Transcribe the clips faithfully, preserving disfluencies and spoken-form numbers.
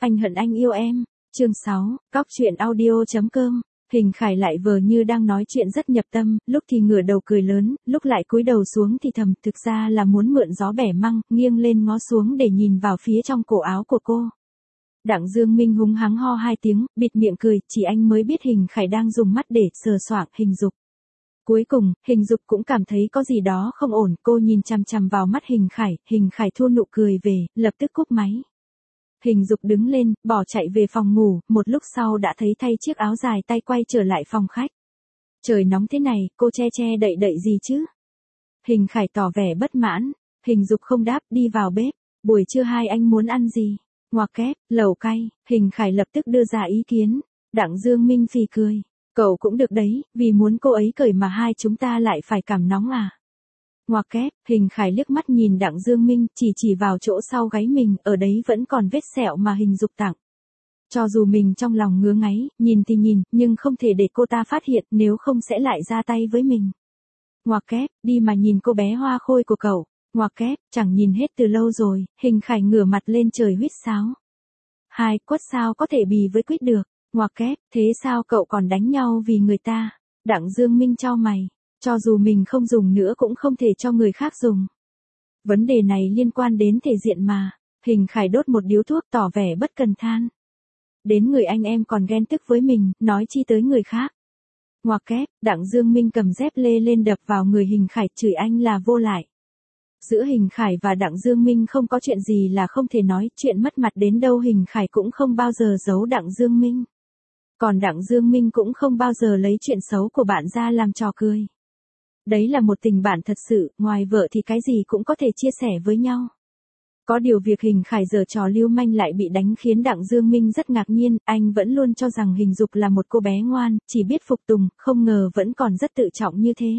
Anh hận anh yêu em. Chương sáu, cóc truyện audio chấm com. Hình Khải lại vờ như đang nói chuyện rất nhập tâm, lúc thì ngửa đầu cười lớn, lúc lại cúi đầu xuống thì thầm, thực ra là muốn mượn gió bẻ măng, nghiêng lên ngó xuống để nhìn vào phía trong cổ áo của cô. Đặng Dương Minh húng hắng ho hai tiếng, bịt miệng cười, chỉ anh mới biết Hình Khải đang dùng mắt để sờ soạng Hình Dục. Cuối cùng, Hình Dục cũng cảm thấy có gì đó không ổn, cô nhìn chằm chằm vào mắt Hình Khải, Hình Khải thu nụ cười về, lập tức cúp máy. Hình Dục đứng lên, bỏ chạy về phòng ngủ, một lúc sau đã thấy thay chiếc áo dài tay quay trở lại phòng khách. Trời nóng thế này, cô che che đậy đậy gì chứ? Hình Khải tỏ vẻ bất mãn, Hình Dục không đáp, đi vào bếp. Buổi trưa hai anh muốn ăn gì? Ngoặc kép, lẩu cay. Hình Khải lập tức đưa ra ý kiến. Đặng Dương Minh phì cười. Cậu cũng được đấy, vì muốn cô ấy cởi mà hai chúng ta lại phải cảm nóng à? Ngoặc kép, Hình Khải liếc mắt nhìn Đặng Dương Minh, chỉ chỉ vào chỗ sau gáy mình, ở đấy vẫn còn vết sẹo mà Hình Dục tặng. Cho dù mình trong lòng ngứa ngáy, nhìn thì nhìn, nhưng không thể để cô ta phát hiện, nếu không sẽ lại ra tay với mình. Ngoặc kép, đi mà nhìn cô bé hoa khôi của cậu. Ngoặc kép, chẳng nhìn hết từ lâu rồi. Hình Khải ngửa mặt lên trời huýt sáo. Hai, quất sao có thể bì với quýt được. Ngoặc kép, thế sao cậu còn đánh nhau vì người ta? Đặng Dương Minh chau mày. Cho dù mình không dùng nữa cũng không thể cho người khác dùng. Vấn đề này liên quan đến thể diện mà. Hình Khải đốt một điếu thuốc tỏ vẻ bất cần than. Đến người anh em còn ghen tức với mình, nói chi tới người khác. Ngoặc kép, Đặng Dương Minh cầm dép lê lên đập vào người Hình Khải, chửi anh là vô lại. Giữa Hình Khải và Đặng Dương Minh không có chuyện gì là không thể nói, chuyện mất mặt đến đâu Hình Khải cũng không bao giờ giấu Đặng Dương Minh. Còn Đặng Dương Minh cũng không bao giờ lấy chuyện xấu của bạn ra làm trò cười. Đấy là một tình bạn thật sự, ngoài vợ thì cái gì cũng có thể chia sẻ với nhau. Có điều việc Hình Khải giở trò lưu manh lại bị đánh khiến Đặng Dương Minh rất ngạc nhiên, anh vẫn luôn cho rằng Hình Dục là một cô bé ngoan, chỉ biết phục tùng, không ngờ vẫn còn rất tự trọng như thế.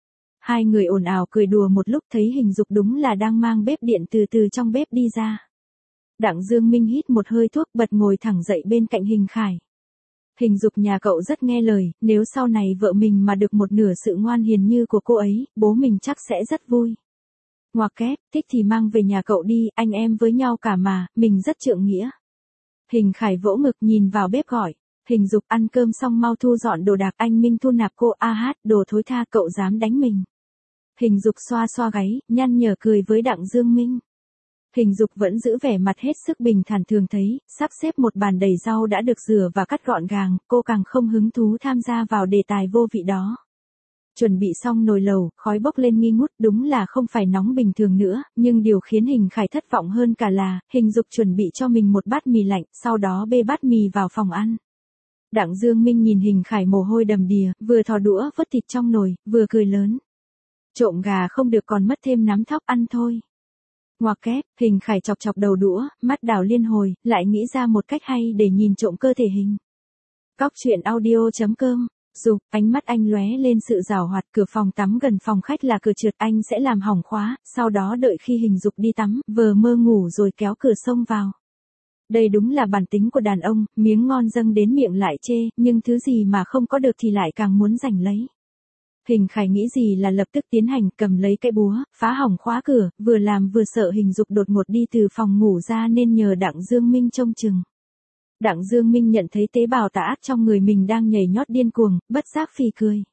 Hai người ồn ào cười đùa một lúc thấy Hình Dục đúng là đang mang bếp điện từ từ trong bếp đi ra. Đặng Dương Minh hít một hơi thuốc bật ngồi thẳng dậy bên cạnh Hình Khải. Hình Dục nhà cậu rất nghe lời, nếu sau này vợ mình mà được một nửa sự ngoan hiền như của cô ấy, bố mình chắc sẽ rất vui. Ngoặc kép, thích thì mang về nhà cậu đi, anh em với nhau cả mà, mình rất trượng nghĩa. Hình Khải vỗ ngực nhìn vào bếp gọi. Hình Dục ăn cơm xong mau thu dọn đồ đạc, anh Minh thu nạp cô, a hát, đồ thối tha, cậu dám đánh mình. Hình Dục xoa xoa gáy, nhăn nhở cười với Đặng Dương Minh. Hình Dục vẫn giữ vẻ mặt hết sức bình thản thường thấy, sắp xếp một bàn đầy rau đã được rửa và cắt gọn gàng, cô càng không hứng thú tham gia vào đề tài vô vị đó. Chuẩn bị xong nồi lẩu, khói bốc lên nghi ngút, đúng là không phải nóng bình thường nữa, nhưng điều khiến Hình Khải thất vọng hơn cả là, Hình Dục chuẩn bị cho mình một bát mì lạnh, sau đó bê bát mì vào phòng ăn. Đặng Dương Minh nhìn Hình Khải mồ hôi đầm đìa, vừa thò đũa vớt thịt trong nồi, vừa cười lớn. Trộm gà không được còn mất thêm nắm thóc ăn thôi. Ngoặc kép, Hình Khải chọc chọc đầu đũa, mắt đảo liên hồi, lại nghĩ ra một cách hay để nhìn trộm cơ thể Hình. Cóc truyện audio chấm com. Dục, ánh mắt anh lóe lên sự giảo hoạt, cửa phòng tắm gần phòng khách là cửa trượt, anh sẽ làm hỏng khóa, sau đó đợi khi Hình Dục đi tắm, vờ mơ ngủ rồi kéo cửa xông vào. Đây đúng là bản tính của đàn ông, miếng ngon dâng đến miệng lại chê, nhưng thứ gì mà không có được thì lại càng muốn giành lấy. Hình Khải nghĩ gì là lập tức tiến hành, cầm lấy cái búa, phá hỏng khóa cửa, vừa làm vừa sợ Hình Dục đột ngột đi từ phòng ngủ ra nên nhờ Đặng Dương Minh trông chừng. Đặng Dương Minh nhận thấy tế bào tà ác trong người mình đang nhảy nhót điên cuồng, bất giác phì cười.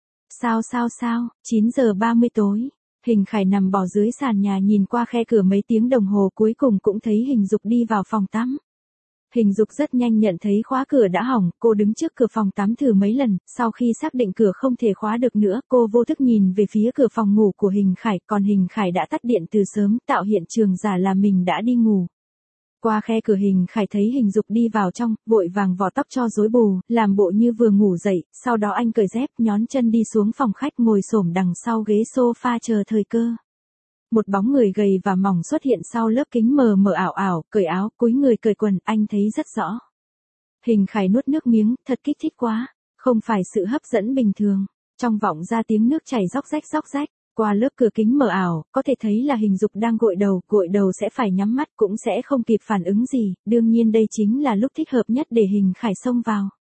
Sao sao sao, chín giờ ba mươi tối. Hình Khải nằm bò dưới sàn nhà nhìn qua khe cửa mấy tiếng đồng hồ, cuối cùng cũng thấy Hình Dục đi vào phòng tắm. Hình Dục rất nhanh nhận thấy khóa cửa đã hỏng, cô đứng trước cửa phòng tắm thử mấy lần, sau khi xác định cửa không thể khóa được nữa, cô vô thức nhìn về phía cửa phòng ngủ của Hình Khải, còn Hình Khải đã tắt điện từ sớm, tạo hiện trường giả là mình đã đi ngủ. Qua khe cửa Hình Khải thấy Hình Dục đi vào trong, vội vàng vò tóc cho rối bù, làm bộ như vừa ngủ dậy, sau đó anh cởi dép, nhón chân đi xuống phòng khách ngồi xổm đằng sau ghế sofa chờ thời cơ. Một bóng người gầy và mỏng xuất hiện sau lớp kính mờ mờ ảo ảo, cởi áo, cúi người cởi quần, anh thấy rất rõ. Hình Khải nuốt nước miếng, thật kích thích quá, không phải sự hấp dẫn bình thường. Trong vọng ra tiếng nước chảy róc rách róc rách. Qua lớp cửa kính mờ ảo, có thể thấy là Hình Dục đang gội đầu, gội đầu sẽ phải nhắm mắt cũng sẽ không kịp phản ứng gì, đương nhiên đây chính là lúc thích hợp nhất để Hình Khải xông vào.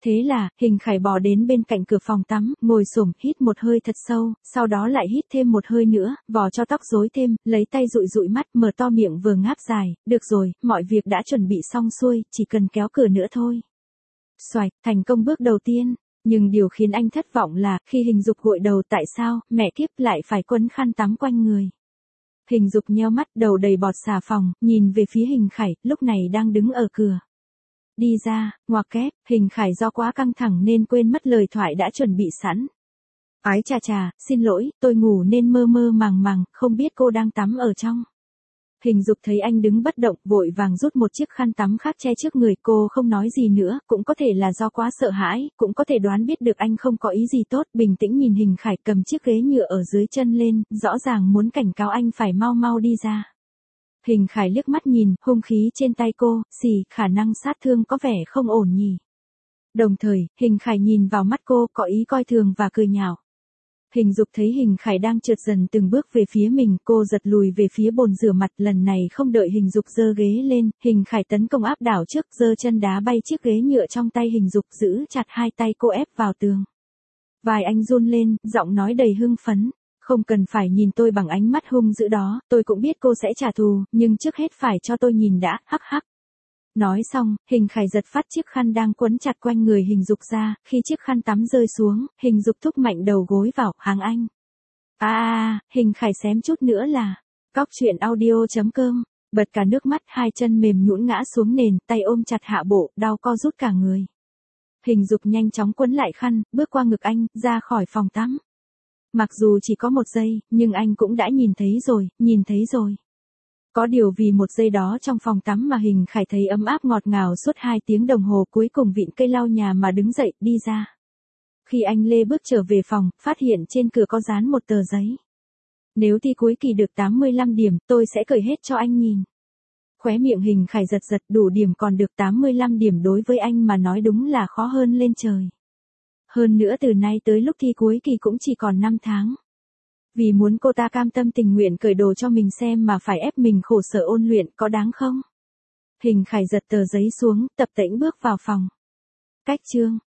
Thế là, Hình Khải bò đến bên cạnh cửa phòng tắm, ngồi xổm hít một hơi thật sâu, sau đó lại hít thêm một hơi nữa, vò cho tóc rối thêm, lấy tay dụi dụi mắt, mở to miệng vừa ngáp dài, được rồi, mọi việc đã chuẩn bị xong xuôi, chỉ cần kéo cửa nữa thôi. Xoạch, thành công bước đầu tiên, nhưng điều khiến anh thất vọng là, khi Hình Dục gội đầu tại sao, mẹ kiếp lại phải quấn khăn tắm quanh người. Hình Dục nheo mắt, đầu đầy bọt xà phòng, nhìn về phía Hình Khải, lúc này đang đứng ở cửa. Đi ra, ngoặc kép, Hình Khải do quá căng thẳng nên quên mất lời thoại đã chuẩn bị sẵn. Ái chà chà, xin lỗi, tôi ngủ nên mơ mơ màng màng, không biết cô đang tắm ở trong. Hình Dục thấy anh đứng bất động, vội vàng rút một chiếc khăn tắm khác che trước người, cô không nói gì nữa, cũng có thể là do quá sợ hãi, cũng có thể đoán biết được anh không có ý gì tốt, bình tĩnh nhìn Hình Khải cầm chiếc ghế nhựa ở dưới chân lên, rõ ràng muốn cảnh cáo anh phải mau mau đi ra. Hình Khải liếc mắt nhìn, hung khí trên tay cô, xì, khả năng sát thương có vẻ không ổn nhỉ. Đồng thời, Hình Khải nhìn vào mắt cô, có ý coi thường và cười nhạo. Hình Dục thấy Hình Khải đang trượt dần từng bước về phía mình, cô giật lùi về phía bồn rửa mặt, lần này không đợi Hình Dục giơ ghế lên, Hình Khải tấn công áp đảo trước, giơ chân đá bay chiếc ghế nhựa trong tay Hình Dục, giữ chặt hai tay cô ép vào tường. Vai anh run lên, giọng nói đầy hưng phấn. Không cần phải nhìn tôi bằng ánh mắt hung dữ đó, tôi cũng biết cô sẽ trả thù, nhưng trước hết phải cho tôi nhìn đã, hắc hắc. Nói xong, Hình Khải giật phát chiếc khăn đang quấn chặt quanh người Hình Dục ra, khi chiếc khăn tắm rơi xuống, Hình Dục thúc mạnh đầu gối vào, hàng anh. À à, Hình Khải xém chút nữa là, cóc truyện audio chấm com, bật cả nước mắt, hai chân mềm nhũn ngã xuống nền, tay ôm chặt hạ bộ, đau co rút cả người. Hình Dục nhanh chóng quấn lại khăn, bước qua ngực anh, ra khỏi phòng tắm. Mặc dù chỉ có một giây, nhưng anh cũng đã nhìn thấy rồi, nhìn thấy rồi. Có điều vì một giây đó trong phòng tắm mà Hình Khải thấy ấm áp ngọt ngào suốt hai tiếng đồng hồ, cuối cùng vịn cây lau nhà mà đứng dậy, đi ra. Khi anh Lê bước trở về phòng, phát hiện trên cửa có dán một tờ giấy. Nếu thi cuối kỳ được tám mươi lăm điểm, tôi sẽ cởi hết cho anh nhìn. Khóe miệng Hình Khải giật giật, đủ điểm còn được tám mươi lăm điểm đối với anh mà nói đúng là khó hơn lên trời. Hơn nữa từ nay tới lúc thi cuối kỳ cũng chỉ còn năm tháng. Vì muốn cô ta cam tâm tình nguyện cởi đồ cho mình xem mà phải ép mình khổ sở ôn luyện, có đáng không? Hình Khải giật tờ giấy xuống, tập tễnh bước vào phòng. Cách chương